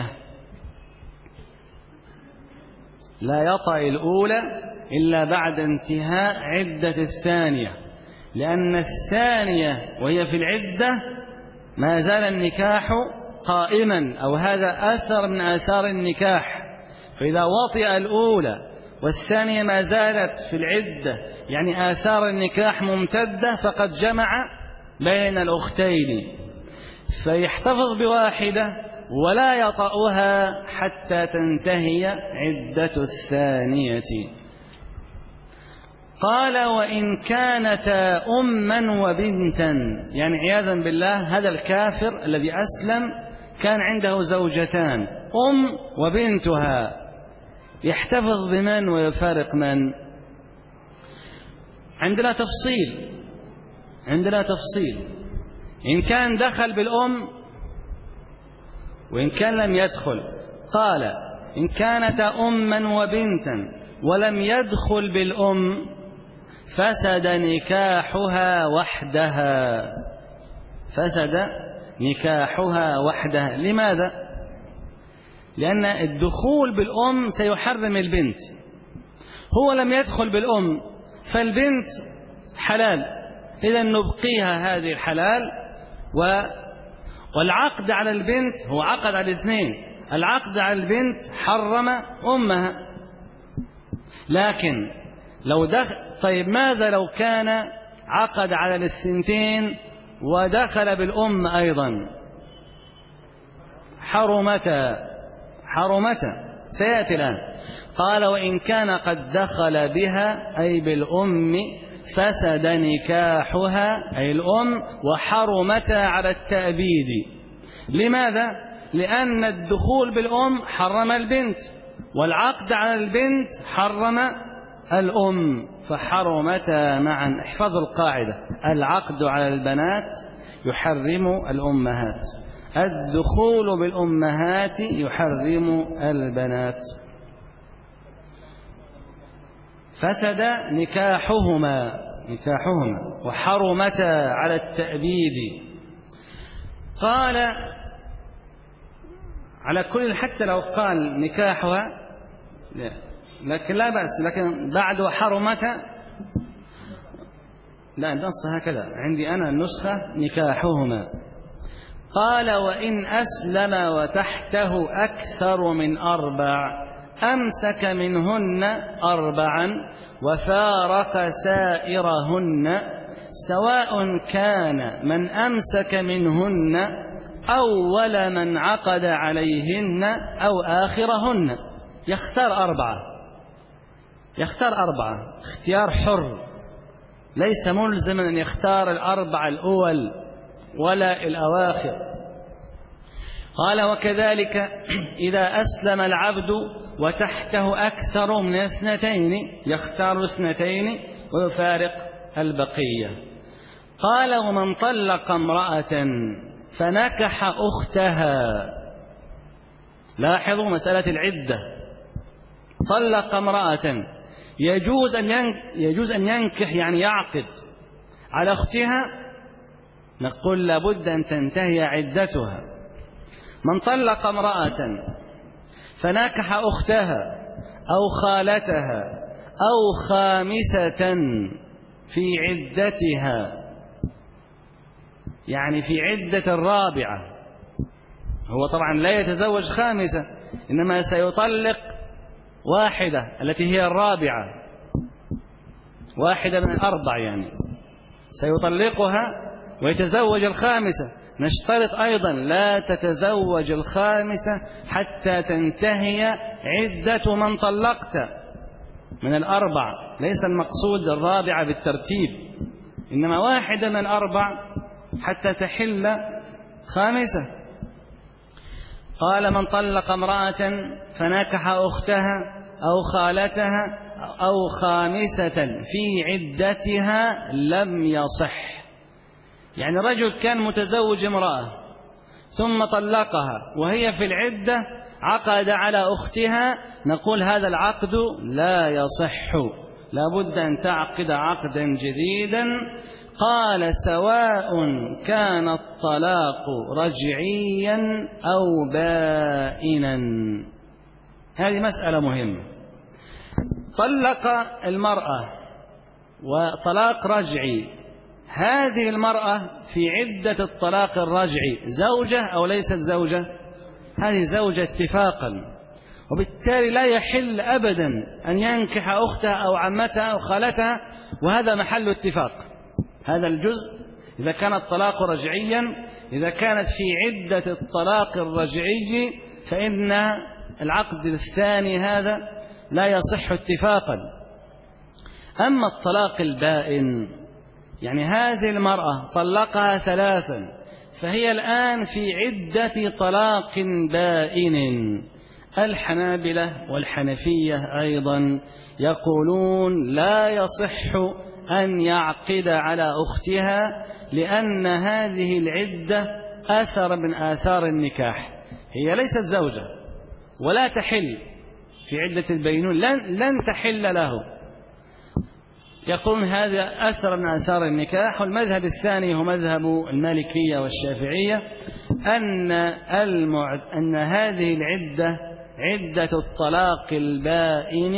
لا يطأ الأولى إلا بعد انتهاء عدة الثانية، لأن الثانية وهي في العدة ما زال النكاح قائما، أو هذا أثر من آثار النكاح. فإذا وطئ الأولى والثانية ما زالت في العدة، يعني آثار النكاح ممتدة، فقد جمع بين الأختين، فيحتفظ بواحدة ولا يطأها حتى تنتهي عدة الثانية. قال وإن كانتا أما وبنتا، يعني عياذا بالله هذا الكافر الذي أسلم كان عنده زوجتان، وبنتها، يحتفظ بمن ويفارق من؟ عندنا تفصيل، إن كان دخل بالأم وإن كان لم يدخل. قال إن كانت أما وبنتا ولم يدخل بالأم فسد نكاحها وحدها. لماذا؟ لأن الدخول بالأم سيحرم البنت، هو لم يدخل بالأم، فالبنت حلال، إذا نبقيها هذه الحلال. والعقد على البنت هو عقد على الاثنين، العقد على البنت حرم أمها. لكن لو طيب ماذا لو كان عقد على الثنتين ودخل بالأم أيضا؟ حرمتا سيأتي الآن. قال وإن كان قد دخل بها أي بالأم فسد نكاحها أي الأم، وحرمتا على التأبيد. لماذا؟ لأن الدخول بالأم حرم البنت، والعقد على البنت حرم الأم، فحرمتا معا. احفظوا القاعدة: العقد على البنات يحرم الأمهات، الدخول بالأمهات يحرم البنات. فسد نكاحهما وحرمتا على التأبيد. قال على كل، حتى لو قال نكاحها لكن لا بأس، لكن بعد وحرمتا لا، النص هكذا عندي أنا النسخة نكاحهما. قال وإن أسلم وتحته أكثر من 4 أمسك منهن 4 وفارق سائرهن، سواء كان من أمسك منهن أول من عقد عليهن أو آخرهن. يختار 4 اختيار حر، ليس ملزما أن يختار 4 الأول ولا الأواخر. قال وكذلك إذا أسلم العبد وتحته أكثر من 2 يختار 2 ويفارق البقية. قال ومن طلق امرأة فنكح أختها. لاحظوا مسألة العدة. طلق امرأة يجوز أن ينكح، يعني يعقد على أختها، نقول لابد أن تنتهي عدتها. من طلق امرأة فنكح أختها أو خالتها أو خامسة في عدتها، يعني في عدة الرابعة، هو طبعا لا يتزوج خامسة، إنما سيطلق واحدة التي هي الرابعة، واحدة من 4 يعني سيطلقها ويتزوج الخامسة. نشترط أيضا لا تتزوج الخامسة حتى تنتهي عدة من طلقت من 4، ليس المقصود الرابعة بالترتيب، إنما واحدة من 4 حتى تحل خامسة. قال من طلق امرأة فنكح أختها أو خالتها أو خامسة في عدتها لم يصح. يعني رجل كان متزوج امرأة ثم طلقها وهي في العدة عقد على أختها، نقول هذا العقد لا يصح، لا بد أن تعقد عقدا جديدا. قال سواء كان الطلاق رجعيا أو بائنا. هذه مسألة مهمة. طلق المرأة وطلاق رجعي، هذه المرأة في عدة الطلاق الرجعي زوجة أو ليست زوجة؟ هذه زوجة اتفاقا، وبالتالي لا يحل أبدا أن ينكح أختها أو عمتها أو خالتها، وهذا محل اتفاق. هذا الجزء إذا كان الطلاق رجعيا، إذا كانت في عدة الطلاق الرجعي فإن العقد الثاني هذا لا يصح اتفاقا. أما الطلاق البائن، يعني هذه المرأة طلقها ثلاثا فهي الآن في عدة طلاق بائن، الحنابلة والحنفية أيضا يقولون لا يصح أن يعقد على أختها، لأن هذه العدة أثر من آثار النكاح، هي ليست زوجة ولا تحل في عدة البينون، لن تحل له. يقولون هذا أثر من آثار النكاح. والمذهب الثاني هو مذهب المالكية والشافعية، أن هذه العدة عدة الطلاق البائن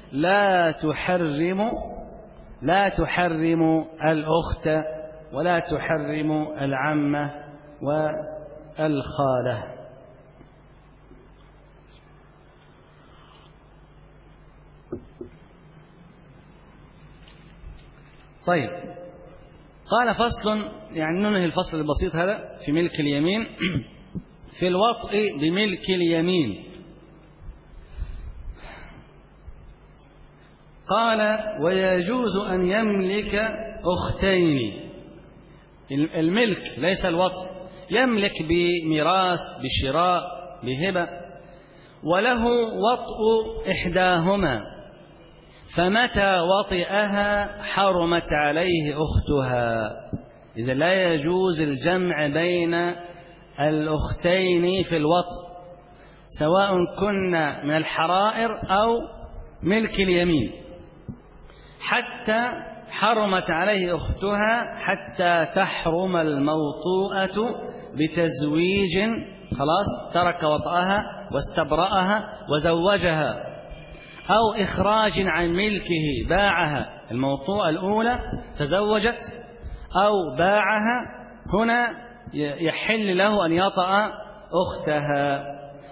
لا تحرم الأخت ولا تحرم العمة والخالة. طيب، قال فصل، يعني ننهي الفصل البسيط هذا في ملك اليمين. في الوطء بملك اليمين قال ويجوز أن يملك أختين. الملك ليس الوطء، يملك بميراث، بشراء، بهبة، وله وطء إحداهما، فمتى وطئها حرمت عليه أختها. إذا لا يجوز الجمع بين الأختين في الوطء، سواء كنا من الحرائر أو ملك اليمين، حتى حرمت عليه أختها حتى تحرم الموطوءة بتزويج، خلاص ترك وطئها واستبرأها وزوجها، أو إخراج عن ملكه، باعها الموطوءة الأولى تزوجت أو باعها، هنا يحل له أن يطأ أختها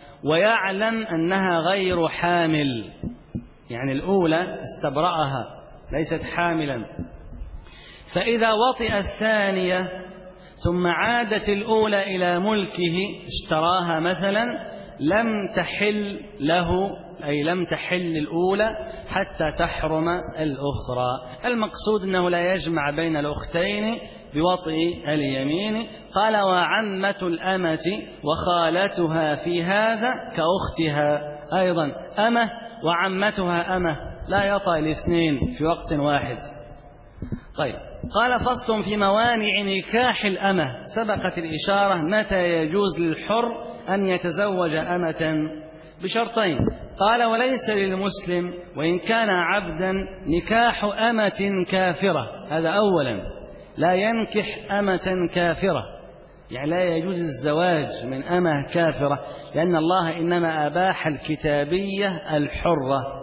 ويعلم أنها غير حامل، يعني الأولى استبرأها ليست حاملا. فإذا وطئ الثانية ثم عادت الأولى إلى ملكه، اشتراها مثلا، لم تحل له، أي لم تحل الأولى حتى تحرم الأخرى. المقصود أنه لا يجمع بين الأختين بوطئ اليمين. قال وعمة الأمة وخالتها في هذا كأختها، أيضا أمة وعمتها أمة، لا يطأ الاثنين في وقت واحد. طيب، قال فصل في موانع نكاح الأمة. سبقت الإشارة متى يجوز للحر أن يتزوج أمة بشرطين. قال وليس للمسلم وإن كان عبدا نكاح أمة كافرة. هذا أولا، لا ينكح أمة كافرة، يعني لا يجوز الزواج من أمة كافرة، لأن الله إنما أباح الكتابية الحرة.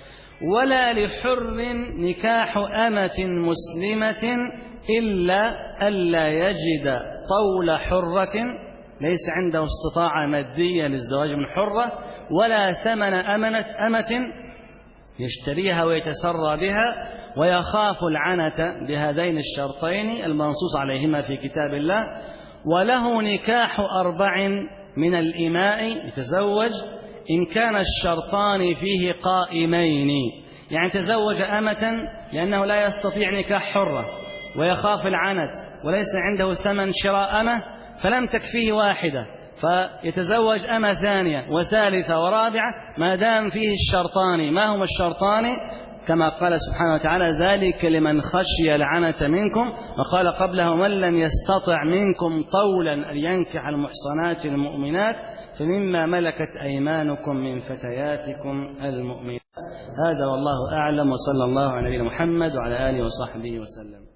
ولا لحر نكاح أمة مسلمة إلا ألا يجد طول حرة، ليس عنده استطاعة مادية للزواج من حرة، ولا ثمن أمة يشتريها ويتسرى بها، ويخاف العنة بهذين الشرطين المنصوص عليهما في كتاب الله. وله نكاح 4 من الإماء، يتزوج إن كان الشرطان فيه قائمين، يعني تزوج أمة لأنه لا يستطيع نكاح حرة ويخاف العنت وليس عنده ثمن شراء أمة، فلم تكفيه واحدة، فيتزوج أمة ثانية وثالثة ورابعة ما دام فيه الشرطان. ما هما الشرطان؟ كما قال سبحانه وتعالى: ذلك لمن خشي العنة منكم. وقال قبله: من لم يستطع منكم طولا أن ينكح المحصنات المؤمنات فمما ملكت أيمانكم من فتياتكم المؤمنات. هذا والله أعلم، وصلى الله على نبينا محمد وعلى آله وصحبه وسلم.